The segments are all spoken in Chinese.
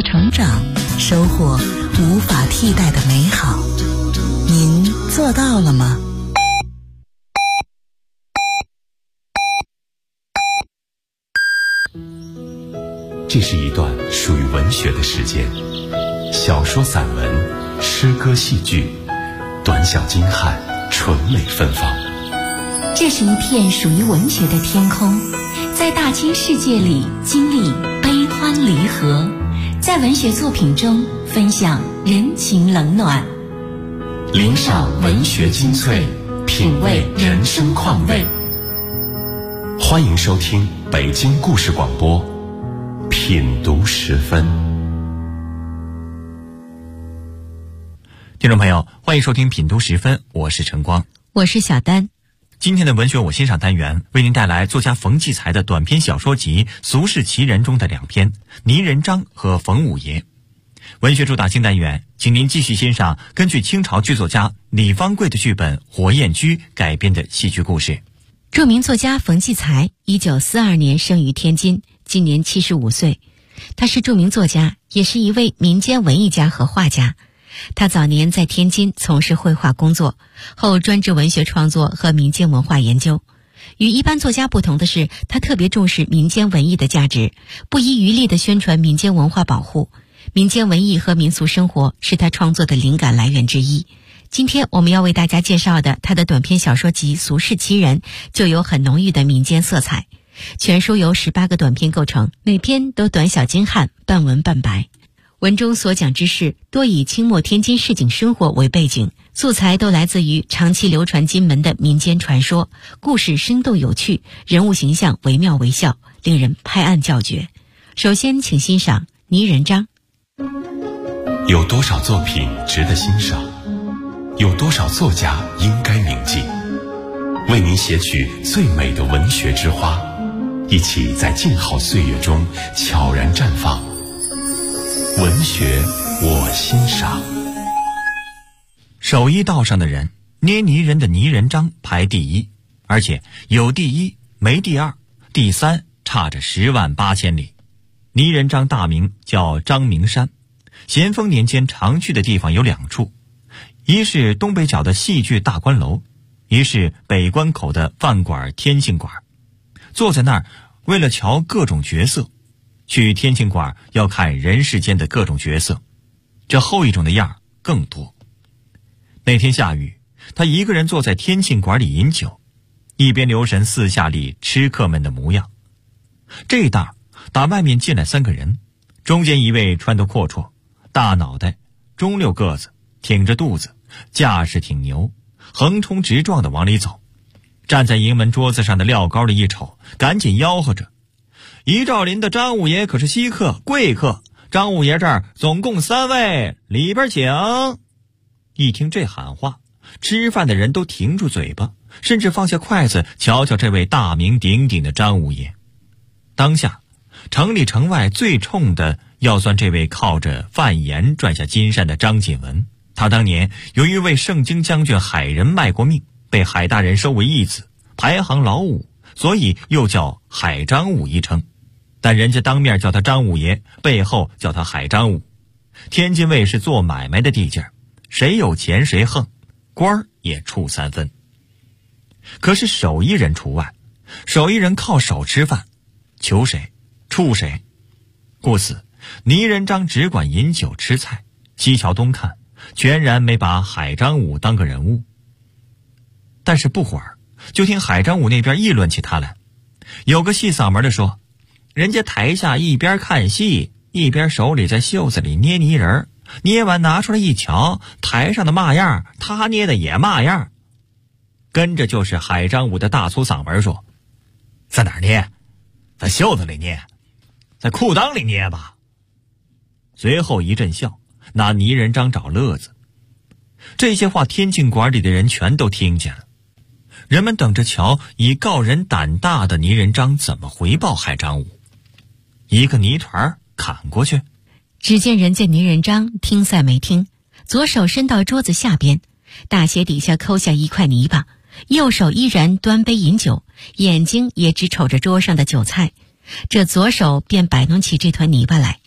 成长，收获无法替代的美好。您做到了吗？ 这是一段属于文学的时间，小说、散文、诗歌、戏剧，短小精悍，纯美芬芳。 这是一片属于文学的天空，在大千世界里经历悲欢离合，在文学作品中分享人情冷暖， 领赏文学精粹，品味人生况味。欢迎收听北京故事广播品读时分。 听众朋友，欢迎收听品读时分，我是晨光， 我是小丹。 今天的文学我欣赏单元为您带来作家冯骥才的短篇小说集《俗世奇人》中的两篇《泥人张》和《冯五爷》。文学主打新单元，请您继续欣赏根据清朝剧作家李方贵的剧本《火焰居》改编的戏剧故事。 著名作家冯骥才1942年生于天津，今年75岁。他是著名作家，也是一位民间文艺家和画家。他早年在天津从事绘画工作，后专职文学创作和民间文化研究。与一般作家不同的是，他特别重视民间文艺的价值，不遗余力地宣传民间文化保护。民间文艺和民俗生活是他创作的灵感来源之一。今天我们要为大家介绍的他的短篇小说集《俗世奇人》就有很浓郁的民间色彩。全书由18个短篇构成，每篇都短小精悍，半文半白。文中所讲之事多以清末天津市井生活为背景，素材都来自于长期流传金门的民间传说，故事生动有趣，人物形象惟妙惟肖，令人拍案叫绝。首先请欣赏《泥人张》。 有多少作品值得欣赏？有多少作家应该铭记？为您写取最美的文学之花，一起在静好岁月中悄然绽放。文学我欣赏。 手艺道上的人，捏泥人的泥人张排第一，而且有第一没第二，第三差着10万8千里。泥人张大名叫张明山，咸丰年间常去的地方有2处，一是东北角的戏剧大观楼，一是北关口的饭馆天庆馆。坐在那儿，为了瞧各种角色，去天庆馆要看人世间的各种角色，这后一种的样更多。那天下雨，他一个人坐在天庆馆里饮酒，一边留神四下里吃客们的模样。这一档打外面进来3个人，中间一位穿得阔绰，大脑袋，中溜个子，挺着肚子，架势挺牛，横冲直撞地往里走。站在营门桌子上的料高的一瞅，赶紧吆喝着：一兆林的张五爷可是稀客贵客，张五爷这儿总共3位，里边请。一听这喊话，吃饭的人都停住嘴巴，甚至放下筷子瞧瞧这位大名鼎鼎的张五爷。当下城里城外最冲的要算这位靠着贩盐赚下金山的张锦文。他当年由于为盛京将军海人卖过命，被海大人收为义子，排行老五，所以又叫海张五一称。但人家当面叫他张五爷，背后叫他海张五。天津卫是做买卖的地界，谁有钱谁横，官儿也处3分。可是手艺人除外，手艺人靠手吃饭，求谁处谁。故此泥人张只管饮酒吃菜，西瞧东看，全然没把海张五当个人物。但是不会儿，就听海张五那边议论起他来。有个细嗓门的说，人家台下一边看戏，一边手里在袖子里捏泥人，捏完拿出来一瞧，台上的嘛样，他捏的也嘛样。跟着就是海张五的大粗嗓门说，在哪儿捏？在袖子里捏，在裤裆里捏吧。随后一阵笑，拿泥人张找乐子。这些话天庆馆里的人全都听见了，人们等着瞧以告人胆大的泥人张怎么回报海张五。一个泥团砍过去， 只见人家泥人张听赛没听，左手伸到桌子下边，大鞋底下抠下一块泥巴，右手依然端杯饮酒，眼睛也只瞅着桌上的酒菜，这左手便摆弄起这团泥巴来。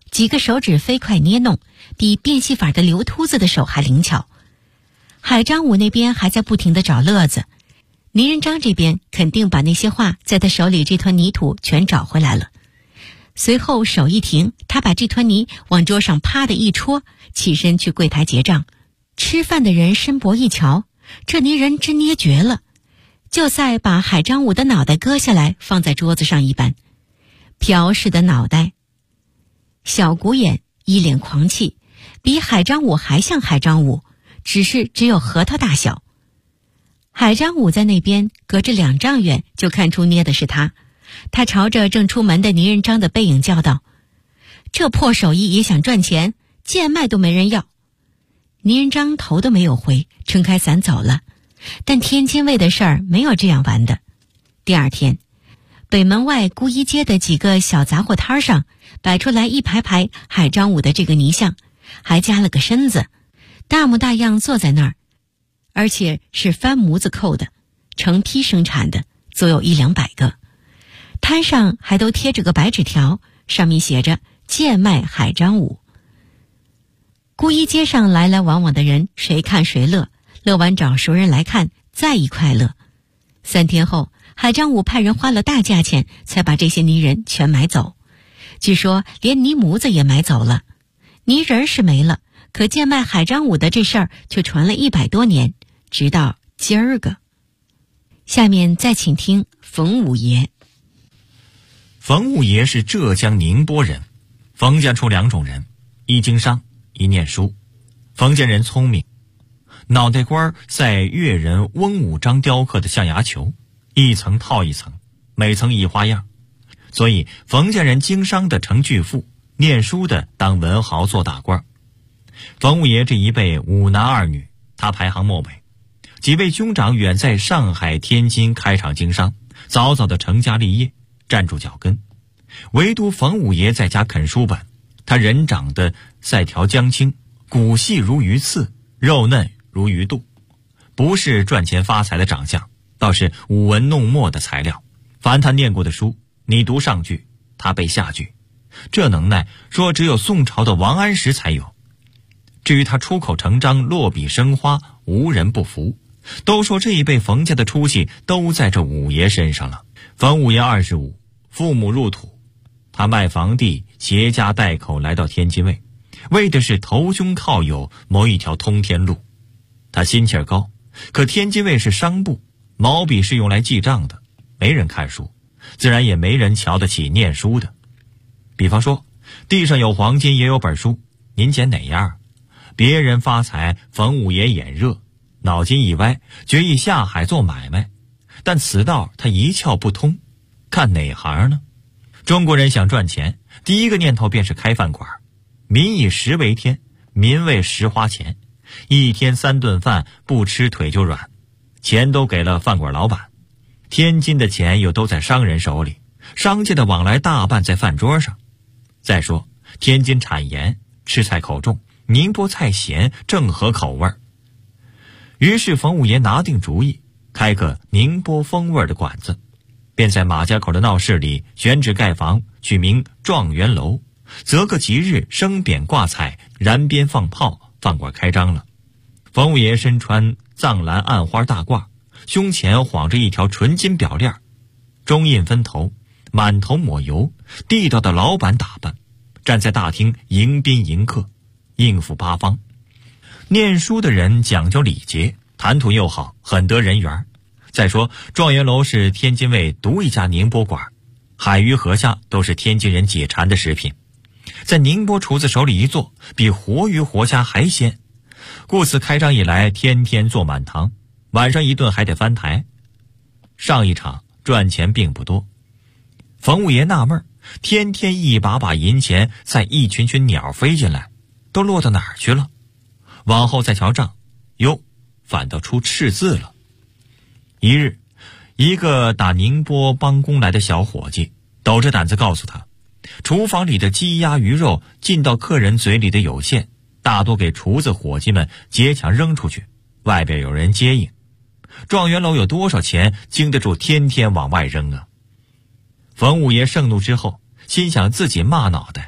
几个手指飞快捏弄，比变戏法的刘秃子的手还灵巧。海张武那边还在不停地找乐子，倪仁章这边肯定把那些画在他手里这团泥土全找回来了。随后手一停，他把这团泥往桌上啪的一戳，起身去柜台结账。吃饭的人申博一瞧，这泥人真捏绝了，就在把海张武的脑袋割下来放在桌子上一般。朴氏的脑袋，小鼓眼，一脸狂气，比海张武还像海张武，只有核桃大小。海张武在那边隔着2丈远就看出捏的是他，他朝着正出门的倪仁章的背影叫道：“这破手艺也想赚钱，贱卖都没人要。”倪仁章头都没有回，撑开伞走了。但天津卫的事儿没有这样完的。第二天，北门外姑衣街的几个小杂货摊上摆出来一排排海张武的这个泥像，还加了个身子，大模大样坐在那儿，而且是翻模子扣的，成批生产的，足有100-200个。摊上还都贴着个白纸条，上面写着贱卖海张武。姑衣街上来来往往的人，谁看谁乐，乐完找熟人来看，再一块乐。3天后，海张武派人花了大价钱才把这些泥人全买走，据说连泥模子也买走了。泥人是没了，可贱卖海张武的这事儿却传了100多年，直到今儿个。下面再请听冯五爷。 冯五爷是浙江宁波人，冯家出2种人，一经商，一念书。冯家人聪明，脑袋瓜赛越人翁武章雕刻的象牙球，一层套一层，每层一花样，所以冯家人经商的成巨富，念书的当文豪做大官。冯五爷这一辈5男2女，他排行末尾。几位兄长远在上海、天津开厂经商，早早的成家立业，站住脚跟。唯独冯五爷在家啃书本，他人长得赛条江青，骨细如鱼刺，肉嫩如鱼肚，不是赚钱发财的长相，倒是舞文弄墨的材料。凡他念过的书，你读上句，他背下句，这能耐说只有宋朝的王安石才有。至于他出口成章，落笔生花，无人不服，都说这一辈冯家的出息都在这五爷身上了。冯五爷25，父母入土，他卖房地，携家带口来到天津卫，为的是投胸靠友，谋一条通天路。他心气儿高，可天津卫是商部，毛笔是用来记账的，没人看书，自然也没人瞧得起念书的。比方说，地上有黄金也有本书，您捡哪样？别人发财，冯五爷眼热，脑筋一歪，决意下海做买卖。但此道他一窍不通，看哪行呢？中国人想赚钱，第一个念头便是开饭馆。民以食为天，民为食花钱，一天3顿饭，不吃腿就软，钱都给了饭馆老板。天津的钱又都在商人手里，商界的往来大半在饭桌上。再说天津产盐，吃菜口重，宁波菜咸，正合口味。于是冯五爷拿定主意，开个宁波风味的馆子，便在马家口的闹市里选址盖房，取名状元楼，择个吉日升匾挂彩，燃鞭放炮，饭馆开张了。冯五爷身穿藏蓝暗花大褂，胸前晃着一条纯金表链，中印分头，满头抹油，地道的老板打扮，站在大厅迎宾迎客，应付八方。念书的人讲究礼节，谈吐又好，很得人缘。再说状元楼是天津卫独一家宁波馆，海鱼河虾都是天津人解馋的食品，在宁波厨子手里一做，比活鱼活虾还鲜。故此开张以来，天天做满堂，晚上一顿还得翻台。上一场赚钱并不多，冯五爷纳闷，天天一把把银钱在一群群鸟飞进来，都落到哪儿去了？往后再瞧账，哟，反倒出赤字了。一日，一个打宁波帮工来的小伙计抖着胆子告诉他，厨房里的鸡鸭鱼肉进到客人嘴里的有限，大多给厨子伙计们劫抢扔出去，外边有人接应。状元楼有多少钱经得住天天往外扔啊？冯五爷盛怒之后，心想自己骂脑袋，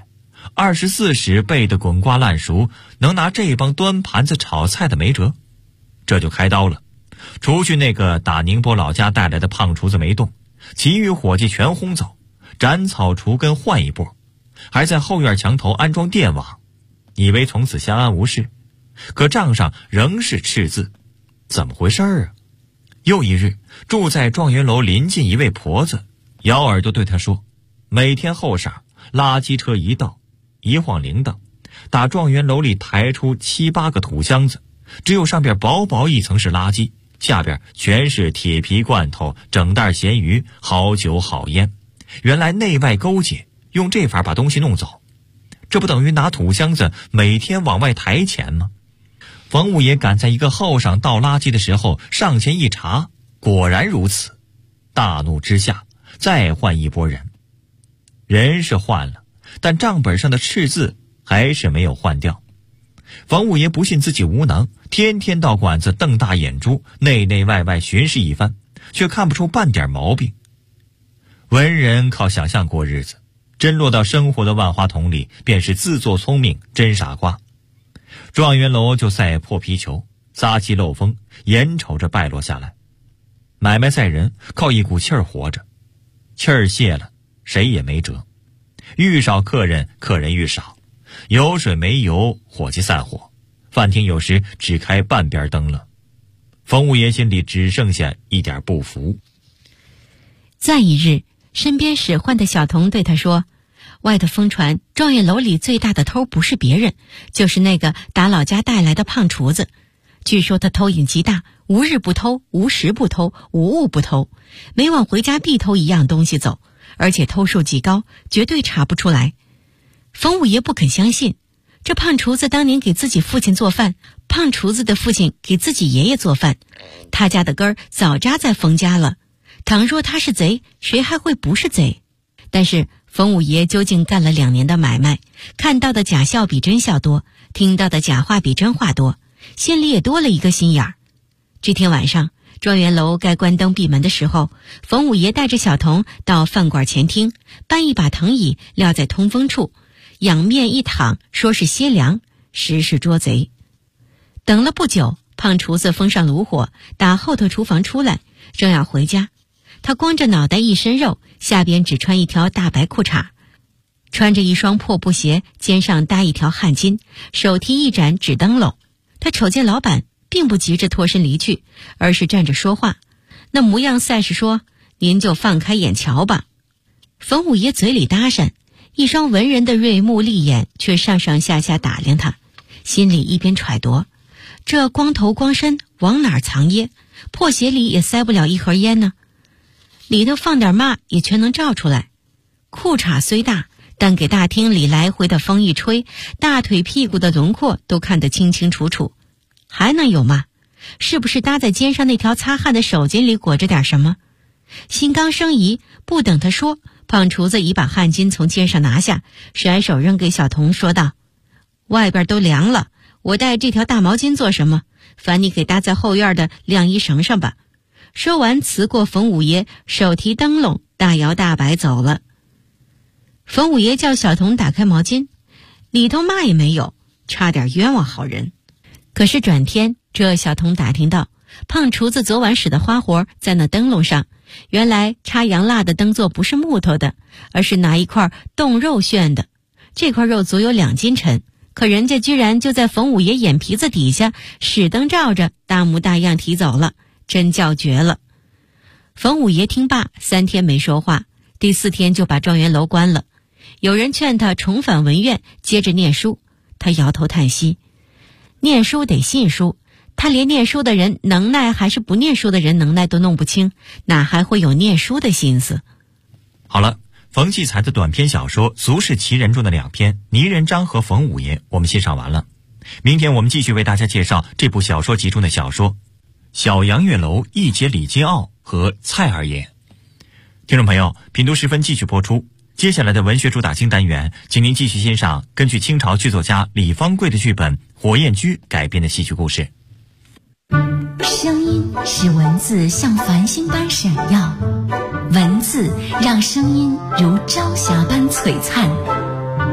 24史背得滚瓜烂熟，能拿这帮端盘子炒菜的没辙。这就开刀了，除去那个打宁波老家带来的胖厨子没动，其余伙计全轰走，斩草除根换一波，还在后院墙头安装电网，以为从此相安无事。可账上仍是赤字，怎么回事啊？又一日，住在状元楼临近一位婆子咬耳朵对他说，每天后晌垃圾车一到，一晃铃铛，打状元楼里抬出7、8个土箱子，只有上边薄薄一层是垃圾，下边全是铁皮罐头、整袋咸鱼、好酒好烟。原来内外勾结，用这法把东西弄走，这不等于拿土箱子每天往外抬钱吗？冯五爷赶在一个后晌倒垃圾的时候上前一查，果然如此。大怒之下再换一拨人，人是换了，但账本上的赤字还是没有换掉。冯五爷不信自己无能，天天到馆子瞪大眼珠，内内外外巡视一番，却看不出半点毛病。文人靠想象过日子，真落到生活的万花筒里，便是自作聪明真傻瓜。状元楼就赛破皮球，撒气漏风，眼瞅着败落下来。买卖在人，靠一股气儿活着，气儿泄了，谁也没辙。愈少客人，客人愈少，有水没油，伙计散伙，饭厅有时只开半边灯了。冯五爷心里只剩下一点不服。 再一日，身边使唤的小童对他说，外头疯传状元楼里最大的偷不是别人，就是那个打老家带来的胖厨子。据说他偷瘾极大，无日不偷，无时不偷，无物不偷，每晚回家必偷一样东西走，而且偷数极高，绝对查不出来。冯五爷不肯相信，这胖厨子当年给自己父亲做饭，胖厨子的父亲给自己爷爷做饭，他家的根儿早扎在冯家了。倘若他是贼，谁还会不是贼？但是冯五爷究竟干了2年的买卖，看到的假笑比真笑多，听到的假话比真话多，心里也多了一个心眼儿。这天晚上，状元楼该关灯闭门的时候，冯五爷带着小童到饭馆前厅，搬一把藤椅撂在通风处，仰面一躺，说是歇凉，实是捉贼。等了不久，胖厨子封上炉火，打后头厨房出来，正要回家。他光着脑袋一身肉，下边只穿一条大白裤衩，穿着一双破布鞋，肩上搭一条汗巾，手提一盏纸灯笼。他瞅见老板，并不急着脱身离去，而是站着说话，那模样赛是说，您就放开眼瞧吧。冯五爷嘴里搭讪，一双文人的锐目利眼却上上下下打量他，心里一边揣度，这光头光身往哪儿藏掖，破鞋里也塞不了一盒烟呢，里头放点嘛也全能照出来。裤衩虽大，但给大厅里来回的风一吹，大腿屁股的轮廓都看得清清楚楚。还能有嘛？是不是搭在肩上那条擦汗的手巾里裹着点什么？心刚生疑，不等他说，胖厨子已把汗巾从肩上拿下，甩手扔给小童，说道，外边都凉了，我带这条大毛巾做什么？烦你给搭在后院的晾衣绳上吧。说完辞过冯五爷，手提灯笼大摇大摆走了。冯五爷叫小童打开毛巾，里头嘛也没有，差点冤枉好人。可是转天，这小童打听到胖厨子昨晚使的花活在那灯笼上，原来插洋蜡的灯座不是木头的，而是拿一块冻肉炫的，这块肉足有2斤沉，可人家居然就在冯五爷眼皮子底下使灯照着，大模大样提走了，真叫绝了。冯五爷听罢3天没说话，第4天就把状元楼关了。有人劝他重返文苑，接着念书，他摇头叹息，念书得信书，他连念书的人能耐还是不念书的人能耐都弄不清，哪还会有念书的心思？ 好了，冯骥才的短篇小说《俗世奇人》中的2篇《泥人张》和《冯五爷》我们欣赏完了。明天我们继续为大家介绍这部小说集中的小说《小杨月楼一解李金傲和蔡二爷》。听众朋友，品读时分继续播出。接下来的文学主打星单元，请您继续欣赏根据清朝剧作家李方贵的剧本《火焰驹》改编的戏剧故事。 声音使文字像繁星般闪耀，文字让声音如朝霞般璀璨。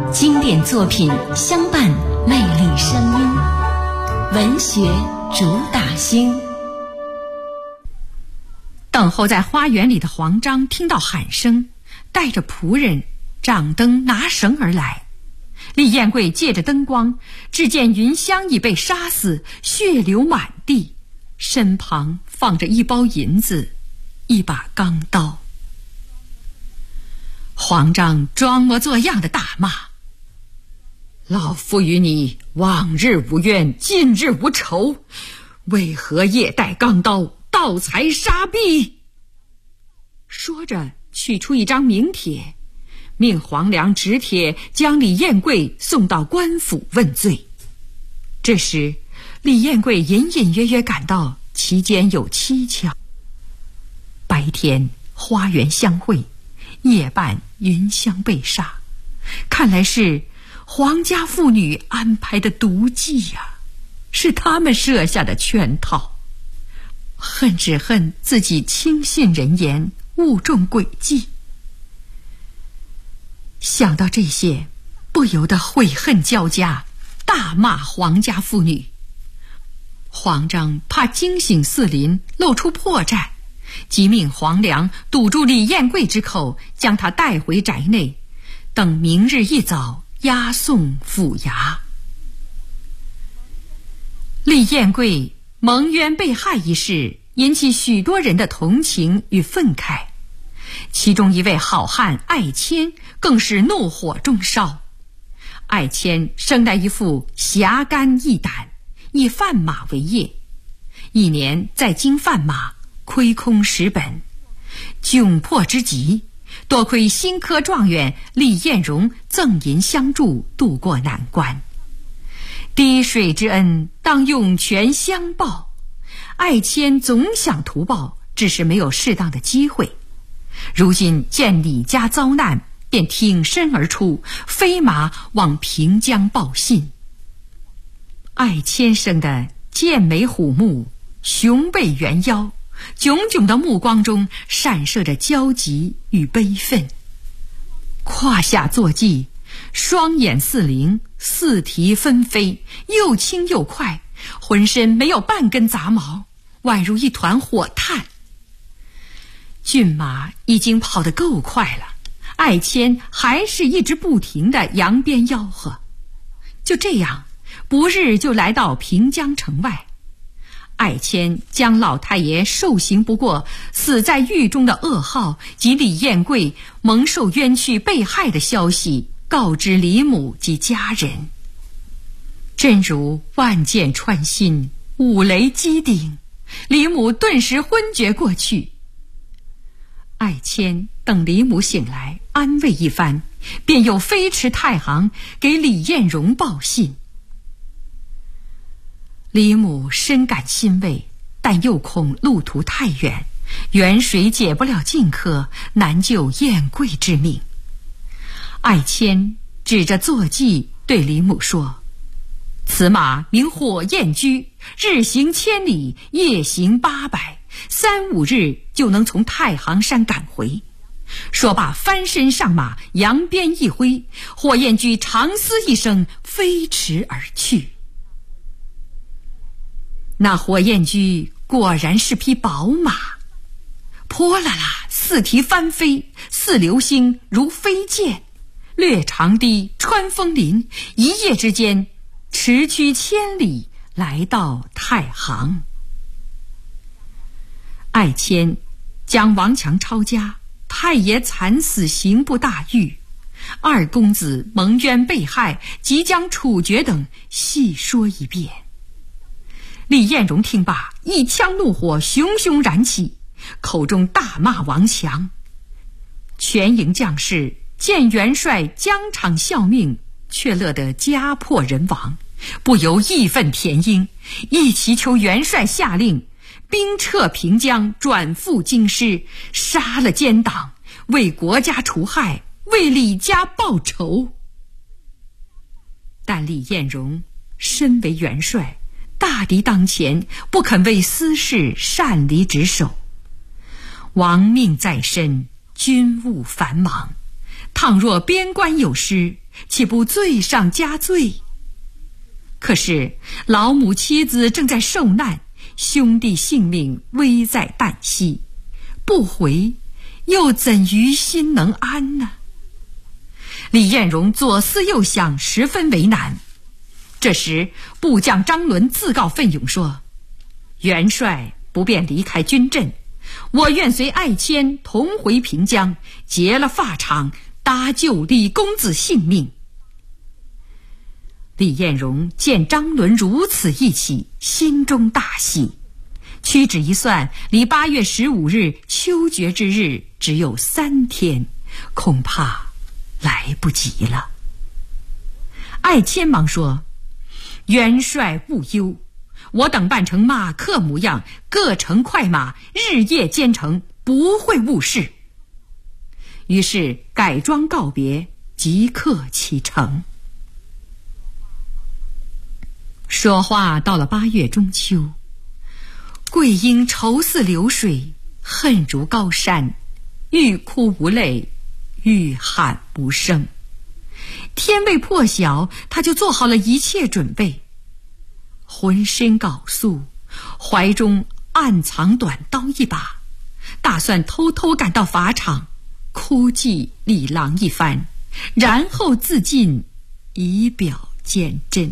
经典作品相伴，魅力声音，文学主打星。 等候在花园里的黄章听到喊声，带着仆人掌灯拿绳而来。李彦贵借着灯光，只见云香已被杀死，血流满地，身旁放着一包银子，一把钢刀。黄章装模作样的大骂：老夫与你往日无冤，近日无仇，为何夜带钢刀，盗财杀婢？说着取出一张名帖，命黄良执帖将李彦贵送到官府问罪。这时李彦贵隐隐约约感到其间有蹊跷。白天花园相会，夜半云香被杀，看来是皇家妇女安排的毒计呀，是他们设下的圈套。恨只恨自己轻信人言，误中诡计。想到这些，不由得悔恨交加，大骂皇家妇女。黄章怕惊醒四邻，露出破绽，即命黄良堵住李彦贵之口，将他带回宅内，等明日一早押送府衙。李彦贵蒙冤被害一事引起许多人的同情与愤慨，其中一位好汉艾谦更是怒火中烧。艾谦生来一副侠肝义胆，以贩马为业，一年在京贩马，亏空10本，窘迫之极，多亏新科状元李彦荣赠银相助，渡过难关。滴水之恩，当涌泉相报。艾谦总想图报，只是没有适当的机会。如今见李家遭难，便挺身而出，飞马往平江报信。艾谦生的剑眉虎目，雄背猿腰，炯炯的目光中闪射着焦急与悲愤。胯下坐骑，双眼似灵，四蹄纷飞，又轻又快，浑身没有半根杂毛，宛如一团火炭。骏马已经跑得够快了，艾谦还是一直不停地扬鞭吆喝。就这样，不日就来到平江城外。艾谦将老太爷受刑不过，死在狱中的噩耗及李彦贵蒙受冤屈被害的消息告知李母及家人。真如万箭穿心，五雷击顶，李母顿时昏厥过去。艾谦等李母醒来，安慰一番，便又飞驰太行给李彦荣报信。李母深感欣慰，但又恐路途太远，远水解不了近渴，难救彦贵之命。艾谦指着坐骑对李母说：此马名火焰驹，日行1000里，夜行800，3、5日就能从太行山赶回。说罢翻身上马，扬鞭一挥，火焰驹长嘶一声，飞驰而去。那火焰驹果然是匹宝马，泼啦啦，四蹄翻飞，似流星如飞箭，掠长堤，穿枫林，一夜之间驰驱1000里，来到太行。艾谦将王强抄家，太爷惨死刑部大狱，二公子蒙冤被害，即将处决等细说一遍。李彦荣听罢，一腔怒火熊熊燃起，口中大骂王强。全营将士见元帅疆场效命，却乐得家破人亡，不由义愤填膺，一齐求元帅下令兵撤平江，转赴京师，杀了奸党，为国家除害，为李家报仇。但李彦荣身为元帅，大敌当前，不肯为私事擅离职守。亡命在身，军务繁忙，倘若边关有失， 岂不罪上加罪？可是老母妻子正在受难，兄弟性命危在旦夕，不回又怎于心能安呢？李彦荣左思右想，十分为难。这时部将张伦自告奋勇说：元帅不便离开军阵，我愿随爱卿同回平江，结了发场，搭救李公子性命。李彦荣见张伦如此义气，心中大喜。屈指一算，离8月15日秋决之日只有3天，恐怕来不及了。爱卿忙说：元帅勿忧，我等扮成马客模样，各乘快马，日夜兼程，不会误事。于是改装告别，即刻启程。说话到了8月中秋，桂英愁似流水，恨如高山，欲哭无泪，欲喊无声。天未破晓，他就做好了一切准备，浑身缟素，怀中暗藏短刀一把，打算偷偷赶到法场，哭祭李郎一番，然后自尽，以表见真。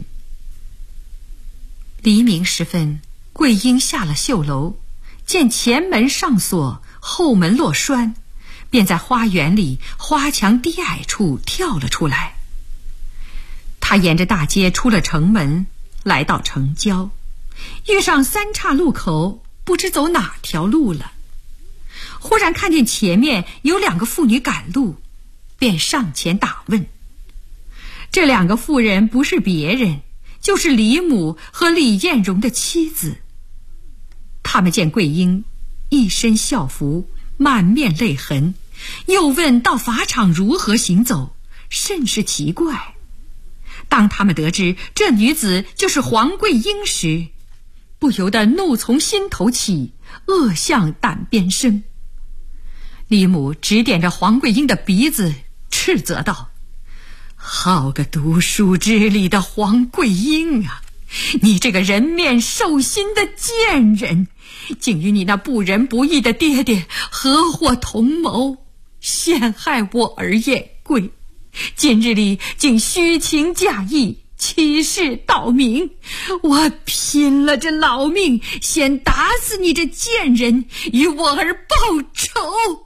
黎明时分，桂英下了绣楼，见前门上锁，后门落栓，便在花园里花墙低矮处跳了出来。他沿着大街出了城门，来到城郊，遇上3岔路口，不知走哪条路了。忽然看见前面有2个妇女赶路，便上前打问。这2个妇人不是别人，就是李母和李彦荣的妻子。他们见桂英一身校服，满面泪痕，又问到法场如何行走，甚是奇怪。当他们得知这女子就是黄桂英时，不由得怒从心头起，恶向胆边生。李母指点着黄桂英的鼻子，斥责道：好个读书之礼的黄桂英啊！你这个人面兽心的贱人，竟与你那不仁不义的爹爹合伙同谋，陷害我儿彦贵，今日里竟虚情假意，欺世盗名，我拼了这老命，先打死你这贱人，与我儿报仇。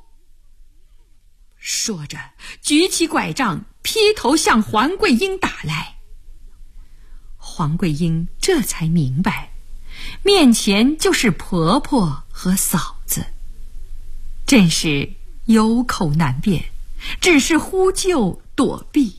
说着举起拐杖，劈头向黄桂英打来。黄桂英这才明白，面前就是婆婆和嫂子，真是有口难辩，只是呼救躲避。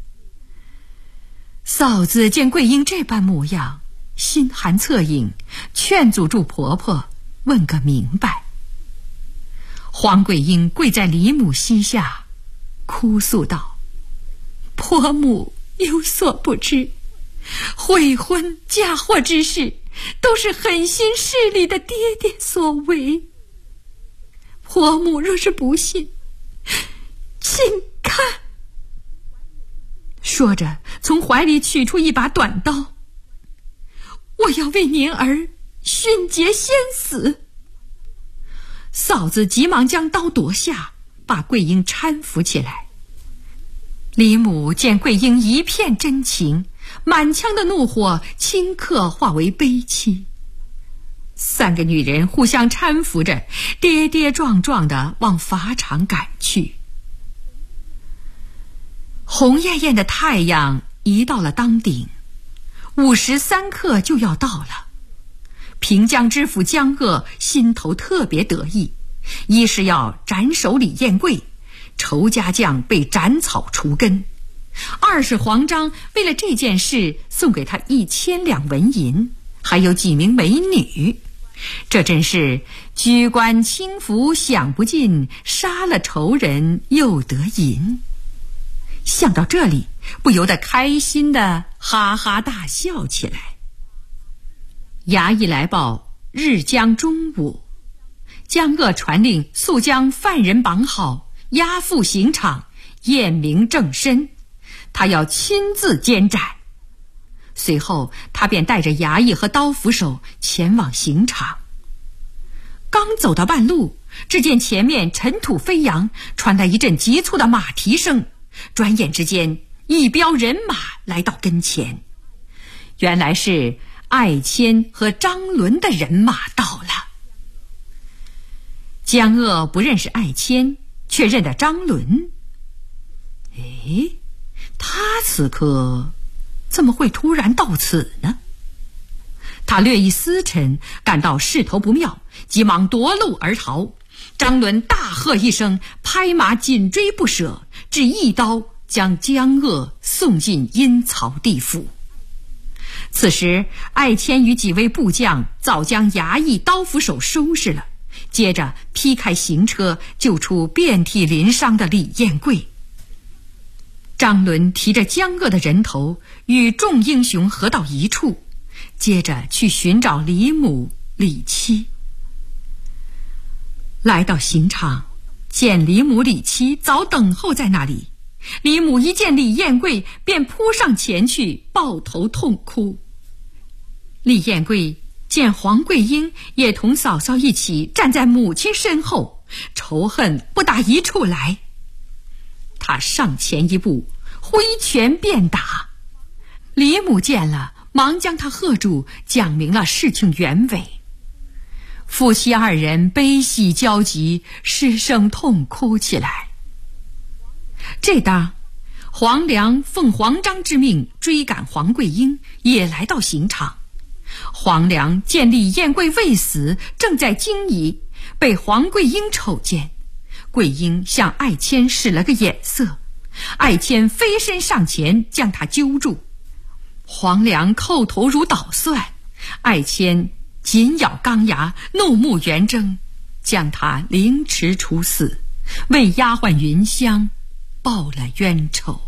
嫂子见桂英这般模样，心寒恻隐，劝阻住婆婆，问个明白。黄桂英跪在李母膝下，哭诉道：婆母有所不知，悔婚嫁祸之事都是狠心势利的爹爹所为，婆母若是不信，请看。说着从怀里取出一把短刀，我要为您儿殉节先死。嫂子急忙将刀夺下，把桂英搀扶起来。李母见桂英一片真情，满腔的怒火顷刻化为悲戚。3个女人互相搀扶着，跌跌撞撞地往法场赶去。红艳艳的太阳移到了当顶，5时3刻就要到了。平江知府江鄂心头特别得意，一是要斩首李彦贵，仇家将被斩草除根；二是黄章为了这件事送给他1000两纹银，还有几名美女。这真是居官轻浮享不尽，杀了仇人又得银。想到这里，不由得开心的哈哈大笑起来。衙役来报，日将中午，江鄂传令速将犯人绑好，押赴刑场，验明正身， 他要亲自监斩。随后他便带着衙役和刀斧手前往刑场。刚走到半路，只见前面尘土飞扬，传来一阵急促的马蹄声，转眼之间一彪人马来到跟前。原来是艾谦和张伦的人马到了。江鄂不认识艾谦，却认得张伦。他此刻怎么会突然到此呢？他略一思忖，感到势头不妙，急忙夺路而逃。张伦大喝一声，拍马紧追不舍，只一刀将江鄂送进阴曹地府。此时艾谦与几位部将早将衙役刀斧手收拾了，接着劈开行车，救出遍体鳞伤的李彦贵。张伦提着江鄂的人头与众英雄合到一处，接着去寻找李母李妻。来到刑场，见李母李妻早等候在那里。李母一见李彦贵，便扑上前去，抱头痛哭。李彦贵见黄桂英也同嫂嫂一起站在母亲身后，仇恨不打一处来。他上前一步，挥拳便打。李母见了，忙将他喝住，讲明了事情原委。夫妻二人悲喜交集，失声痛哭起来。这当黄良奉黄章之命追赶黄桂英，也来到刑场。黄良见李彦贵未死，正在惊疑，被黄桂英瞅见。桂英向艾谦使了个眼色，艾谦飞身上前将他揪住。黄良叩头如捣蒜，艾谦紧咬钢牙，怒目圆睁，将他凌迟处死，为丫鬟云香报了冤仇。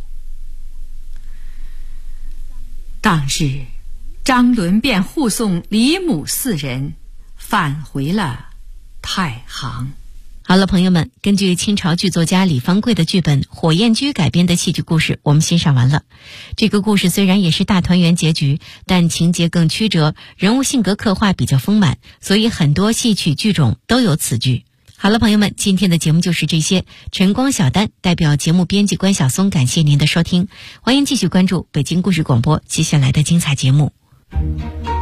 当日张伦便护送李母四人返回了太行。 好了，朋友们，根据清朝剧作家李方贵的剧本《火焰驹》改编的戏剧故事我们欣赏完了。这个故事虽然也是大团圆结局，但情节更曲折，人物性格刻画比较丰满，所以很多戏曲剧种都有此剧。好了，朋友们，今天的节目就是这些。晨光小丹代表节目编辑关晓松，感谢您的收听，欢迎继续关注北京故事广播接下来的精彩节目。